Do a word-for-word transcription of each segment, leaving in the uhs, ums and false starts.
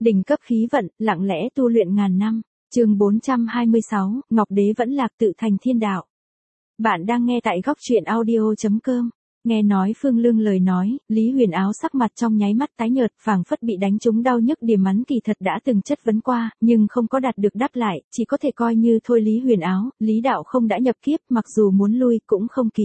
Đỉnh cấp khí vận, lặng lẽ tu luyện ngàn năm. Chương bốn trăm hai mươi sáu, Ngọc Đế vẫn lạc tự thành thiên đạo. Bạn đang nghe tại góc truyện audio chấm com. Nghe nói Phương Lương lời nói, Lý Huyền Áo sắc mặt trong nháy mắt tái nhợt, phảng phất bị đánh trúng đau nhức điểm mắn kỳ thật đã từng chất vấn qua, nhưng không có đạt được đáp lại, chỉ có thể coi như thôi. Lý Huyền Áo, Lý đạo không đã nhập kiếp, mặc dù muốn lui cũng không kịp.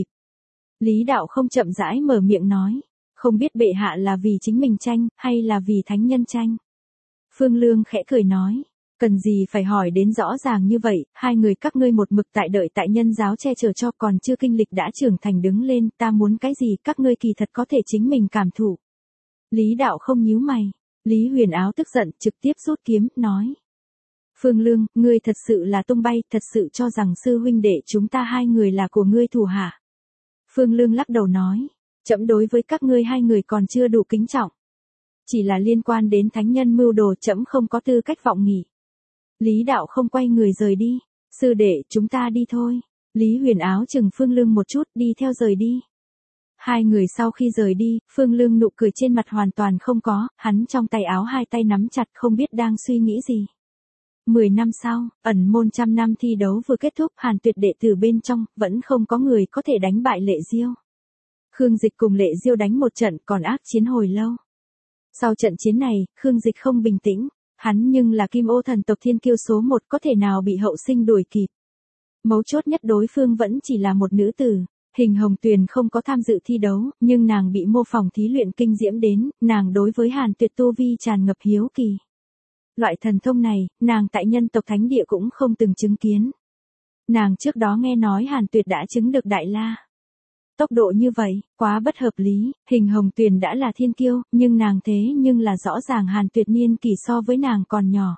Lý đạo không chậm rãi mở miệng nói, không biết bệ hạ là vì chính mình tranh, hay là vì thánh nhân tranh. Phương Lương khẽ cười nói, cần gì phải hỏi đến rõ ràng như vậy, hai người các ngươi một mực tại đợi tại nhân giáo che chở cho, còn chưa kinh lịch đã trưởng thành đứng lên, ta muốn cái gì các ngươi kỳ thật có thể chính mình cảm thụ. Lý đạo không nhíu mày, Lý Huyền Áo tức giận, trực tiếp rút kiếm, nói. Phương Lương, ngươi thật sự là tung bay, thật sự cho rằng sư huynh đệ chúng ta hai người là của ngươi thủ hạ. Phương Lương lắc đầu nói, trẫm đối với các ngươi hai người còn chưa đủ kính trọng. Chỉ là liên quan đến thánh nhân mưu đồ, trẫm không có tư cách vọng nghị. Lý đạo không quay người rời đi, sư đệ chúng ta đi thôi. Lý Huyền Áo chừng Phương Lương một chút, đi theo rời đi. Hai người sau khi rời đi, Phương Lương nụ cười trên mặt hoàn toàn không có, hắn trong tay áo hai tay nắm chặt không biết đang suy nghĩ gì. Mười năm sau, ẩn môn trăm năm thi đấu vừa kết thúc, Hàn Tuyệt đệ tử bên trong, vẫn không có người có thể đánh bại Lệ Diêu. Khương Dịch cùng Lệ Diêu đánh một trận còn ác chiến hồi lâu. Sau trận chiến này, Khương Dịch không bình tĩnh, hắn nhưng là Kim Ô thần tộc thiên kiêu số một, có thể nào bị hậu sinh đuổi kịp. Mấu chốt nhất đối phương vẫn chỉ là một nữ tử. Hình Hồng Tuyền không có tham dự thi đấu, nhưng nàng bị mô phỏng thí luyện kinh diễm đến, nàng đối với Hàn Tuyệt tu vi tràn ngập hiếu kỳ. Loại thần thông này, nàng tại nhân tộc thánh địa cũng không từng chứng kiến. Nàng trước đó nghe nói Hàn Tuyệt đã chứng được Đại La. Tốc độ như vậy, quá bất hợp lý. Hình Hồng Tuyền đã là thiên kiêu, nhưng nàng thế nhưng là rõ ràng Hàn Tuyệt niên kỷ so với nàng còn nhỏ.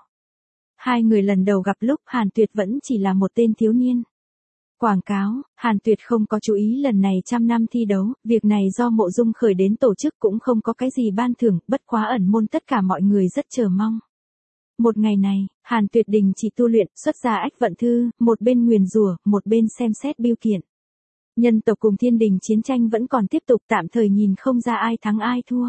Hai người lần đầu gặp lúc Hàn Tuyệt vẫn chỉ là một tên thiếu niên. Quảng cáo, Hàn Tuyệt không có chú ý lần này trăm năm thi đấu, việc này do Mộ Dung khởi đến tổ chức cũng không có cái gì ban thưởng, bất quá ẩn môn tất cả mọi người rất chờ mong. Một ngày này, Hàn Tuyệt đình chỉ tu luyện, xuất ra ách vận thư, một bên nguyền rủa, một bên xem xét bưu kiện. Nhân tộc cùng thiên đình chiến tranh vẫn còn tiếp tục, tạm thời nhìn không ra ai thắng ai thua.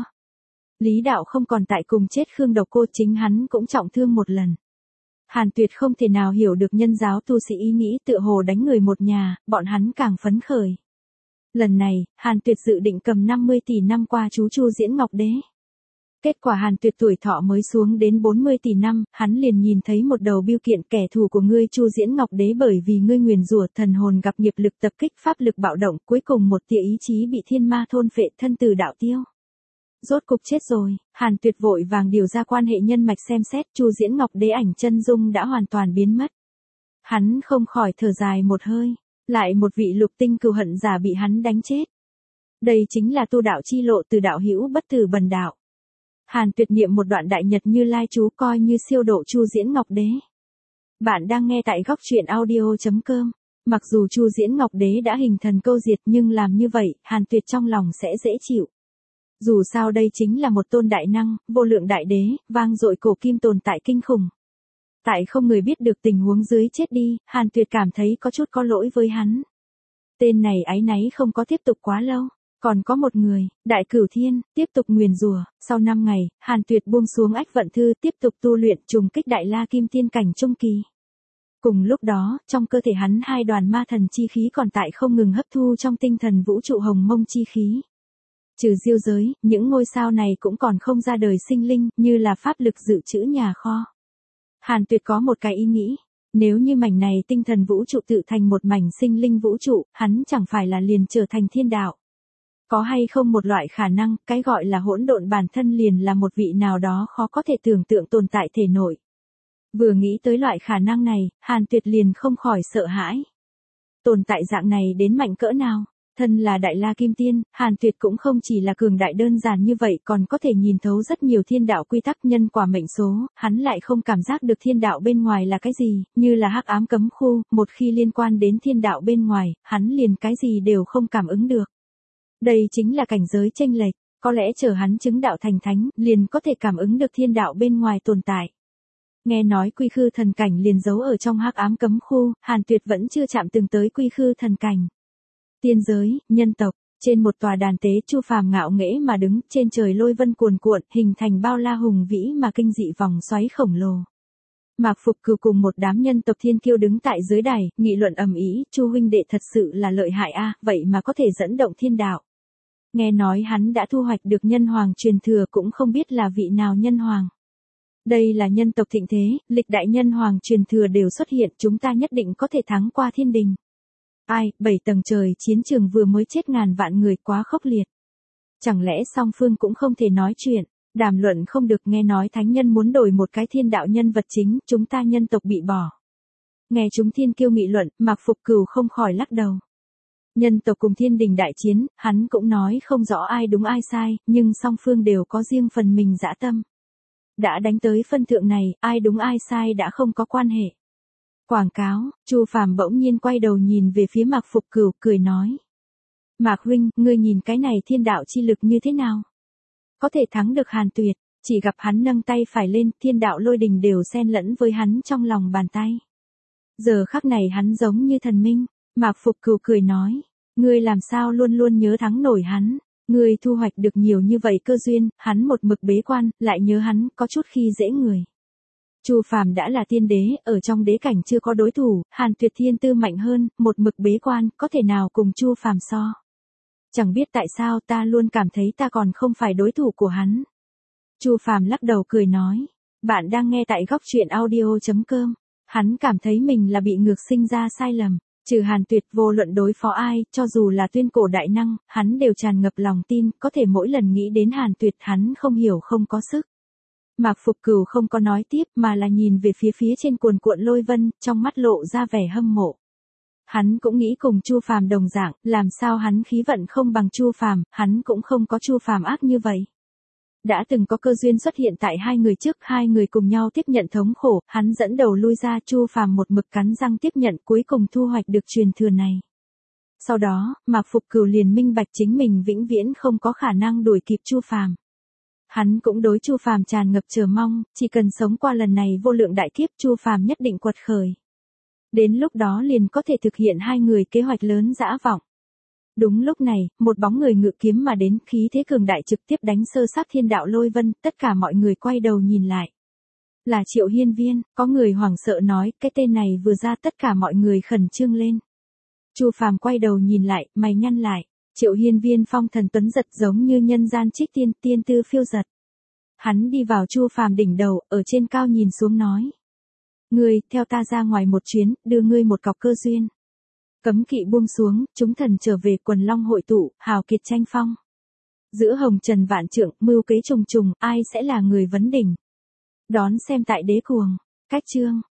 Lý đạo không còn tại cùng chết Khương Độc Cô, chính hắn cũng trọng thương một lần. Hàn Tuyệt không thể nào hiểu được nhân giáo tu sĩ ý nghĩ tựa hồ đánh người một nhà, bọn hắn càng phấn khởi. Lần này, Hàn Tuyệt dự định cầm năm mươi tỷ năm qua chú Chu Diễn Ngọc Đế. Kết quả Hàn Tuyệt tuổi thọ mới xuống đến bốn mươi tỷ năm, hắn liền nhìn thấy một đầu bưu kiện, kẻ thù của ngươi Chu Diễn Ngọc Đế bởi vì ngươi nguyền rủa thần hồn gặp nghiệp lực tập kích, pháp lực bạo động, cuối cùng một tia ý chí bị thiên ma thôn phệ, thân từ đạo tiêu. Rốt cục chết rồi. Hàn Tuyệt vội vàng điều ra quan hệ nhân mạch xem xét, Chu Diễn Ngọc Đế ảnh chân dung đã hoàn toàn biến mất. Hắn không khỏi thở dài một hơi, lại một vị lục tinh cừu hận giả bị hắn đánh chết. Đây chính là tu đạo chi lộ, từ đạo hữu bất tử bần đạo. Hàn Tuyệt niệm một đoạn đại nhật Như Lai chú coi như siêu độ Chu Diễn Ngọc Đế. Bạn đang nghe tại góc truyện audio chấm com. Mặc dù Chu Diễn Ngọc Đế đã hình thần câu diệt, nhưng làm như vậy, Hàn Tuyệt trong lòng sẽ dễ chịu. Dù sao đây chính là một tôn đại năng, vô lượng đại đế, vang dội cổ kim tồn tại kinh khủng. Tại không người biết được tình huống dưới chết đi, Hàn Tuyệt cảm thấy có chút có lỗi với hắn. Tên này áy náy không có tiếp tục quá lâu. Còn có một người, Đại Cửu Thiên, tiếp tục nguyền rủa. Sau năm ngày, Hàn Tuyệt buông xuống ách vận thư, tiếp tục tu luyện, trùng kích Đại La Kim Tiên cảnh trung kỳ. Cùng lúc đó, trong cơ thể hắn hai đoàn ma thần chi khí còn tại không ngừng hấp thu trong tinh thần vũ trụ hồng mông chi khí. Trừ diêu giới, những ngôi sao này cũng còn không ra đời sinh linh, như là pháp lực dự trữ nhà kho. Hàn Tuyệt có một cái ý nghĩ, nếu như mảnh này tinh thần vũ trụ tự thành một mảnh sinh linh vũ trụ, hắn chẳng phải là liền trở thành thiên đạo. Có hay không một loại khả năng, cái gọi là hỗn độn bản thân liền là một vị nào đó khó có thể tưởng tượng tồn tại thể nội. Vừa nghĩ tới loại khả năng này, Hàn Tuyệt liền không khỏi sợ hãi. Tồn tại dạng này đến mạnh cỡ nào? Thân là Đại La Kim Tiên, Hàn Tuyệt cũng không chỉ là cường đại đơn giản như vậy, còn có thể nhìn thấu rất nhiều thiên đạo quy tắc nhân quả mệnh số, hắn lại không cảm giác được thiên đạo bên ngoài là cái gì, như là hắc ám cấm khu, một khi liên quan đến thiên đạo bên ngoài, hắn liền cái gì đều không cảm ứng được. Đây chính là cảnh giới chênh lệch, có lẽ chờ hắn chứng đạo thành thánh, liền có thể cảm ứng được thiên đạo bên ngoài tồn tại. Nghe nói quy khư thần cảnh liền giấu ở trong hắc ám cấm khu, Hàn Tuyệt vẫn chưa chạm từng tới quy khư thần cảnh. Tiên giới, nhân tộc, Trên một tòa đàn tế, Chu Phàm ngạo nghễ mà đứng, trên trời lôi vân cuồn cuộn, hình thành bao la hùng vĩ mà kinh dị vòng xoáy khổng lồ. Mạc Phục Cửu cùng một đám nhân tộc thiên kiêu đứng tại dưới đài, nghị luận ầm ĩ, Chu huynh đệ thật sự là lợi hại a, vậy mà có thể dẫn động thiên đạo. Nghe nói hắn đã thu hoạch được nhân hoàng truyền thừa, cũng không biết là vị nào nhân hoàng. Đây là nhân tộc thịnh thế, lịch đại nhân hoàng truyền thừa đều xuất hiện, chúng ta nhất định có thể thắng qua thiên đình. Ai, bảy tầng trời, chiến trường vừa mới chết ngàn vạn người, quá khốc liệt. Chẳng lẽ song phương cũng không thể nói chuyện, đàm luận không được, nghe nói thánh nhân muốn đổi một cái thiên đạo nhân vật chính, chúng ta nhân tộc bị bỏ. Nghe chúng thiên kiêu nghị luận, Mạc Phục Cửu không khỏi lắc đầu. Nhân tộc cùng thiên đình đại chiến, hắn cũng nói không rõ ai đúng ai sai, nhưng song phương đều có riêng phần mình dã tâm. Đã đánh tới phân thượng này, ai đúng ai sai đã không có quan hệ. Quảng cáo, Chu Phàm bỗng nhiên quay đầu nhìn về phía Mạc Phục Cửu, cười nói. Mạc huynh, ngươi nhìn cái này thiên đạo chi lực như thế nào? Có thể thắng được Hàn Tuyệt, chỉ gặp hắn nâng tay phải lên, thiên đạo lôi đình đều xen lẫn với hắn trong lòng bàn tay. Giờ khắc này hắn giống như thần minh, Mạc Phục Cửu cười nói. Ngươi làm sao luôn luôn nhớ thắng nổi hắn? Ngươi thu hoạch được nhiều như vậy cơ duyên, hắn một mực bế quan, lại nhớ hắn, có chút khi dễ người. Chu Phàm đã là tiên đế, ở trong đế cảnh chưa có đối thủ, Hàn Tuyệt thiên tư mạnh hơn, một mực bế quan, có thể nào cùng Chu Phàm so. Chẳng biết tại sao ta luôn cảm thấy ta còn không phải đối thủ của hắn. Chu Phàm lắc đầu cười nói, bạn đang nghe tại góc truyện audio chấm com. Hắn cảm thấy mình là bị ngược sinh ra sai lầm. Trừ Hàn Tuyệt, vô luận đối phó ai, cho dù là tuyên cổ đại năng, hắn đều tràn ngập lòng tin, có thể mỗi lần nghĩ đến Hàn Tuyệt hắn không hiểu không có sức. Mạc Phục Cửu không có nói tiếp mà là nhìn về phía phía trên cuồn cuộn lôi vân, trong mắt lộ ra vẻ hâm mộ. Hắn cũng nghĩ cùng Chu Phàm đồng dạng, làm sao hắn khí vận không bằng Chu Phàm, hắn cũng không có Chu Phàm ác như vậy. Đã từng có cơ duyên xuất hiện tại hai người trước, hai người cùng nhau tiếp nhận thống khổ, hắn dẫn đầu lui ra, Chu Phàm một mực cắn răng tiếp nhận, cuối cùng thu hoạch được truyền thừa này. Sau đó, Mạc Phục Cửu liền minh bạch chính mình vĩnh viễn không có khả năng đuổi kịp Chu Phàm. Hắn cũng đối Chu Phàm tràn ngập chờ mong, chỉ cần sống qua lần này vô lượng đại kiếp, Chu Phàm nhất định quật khởi. Đến lúc đó liền có thể thực hiện hai người kế hoạch lớn dã vọng. Đúng lúc này, một bóng người ngự kiếm mà đến, khí thế cường đại trực tiếp đánh sơ xác thiên đạo lôi vân, tất cả mọi người quay đầu nhìn lại. Là Triệu Hiên Viên, có người hoảng sợ nói, cái tên này vừa ra tất cả mọi người khẩn trương lên. Chu Phàm quay đầu nhìn lại, mày nhăn lại, Triệu Hiên Viên phong thần tuấn giật giống như nhân gian trích tiên, tiên tư phiêu giật. Hắn đi vào Chu Phàm đỉnh đầu, ở trên cao nhìn xuống nói. Ngươi, theo ta ra ngoài một chuyến, đưa ngươi một cọc cơ duyên. Cấm kỵ buông xuống, chúng thần trở về, quần long hội tụ, hào kiệt tranh phong. Giữa hồng trần vạn trượng, mưu kế trùng trùng, ai sẽ là người vấn đỉnh? Đón xem tại Đế Cuồng. Cách chương.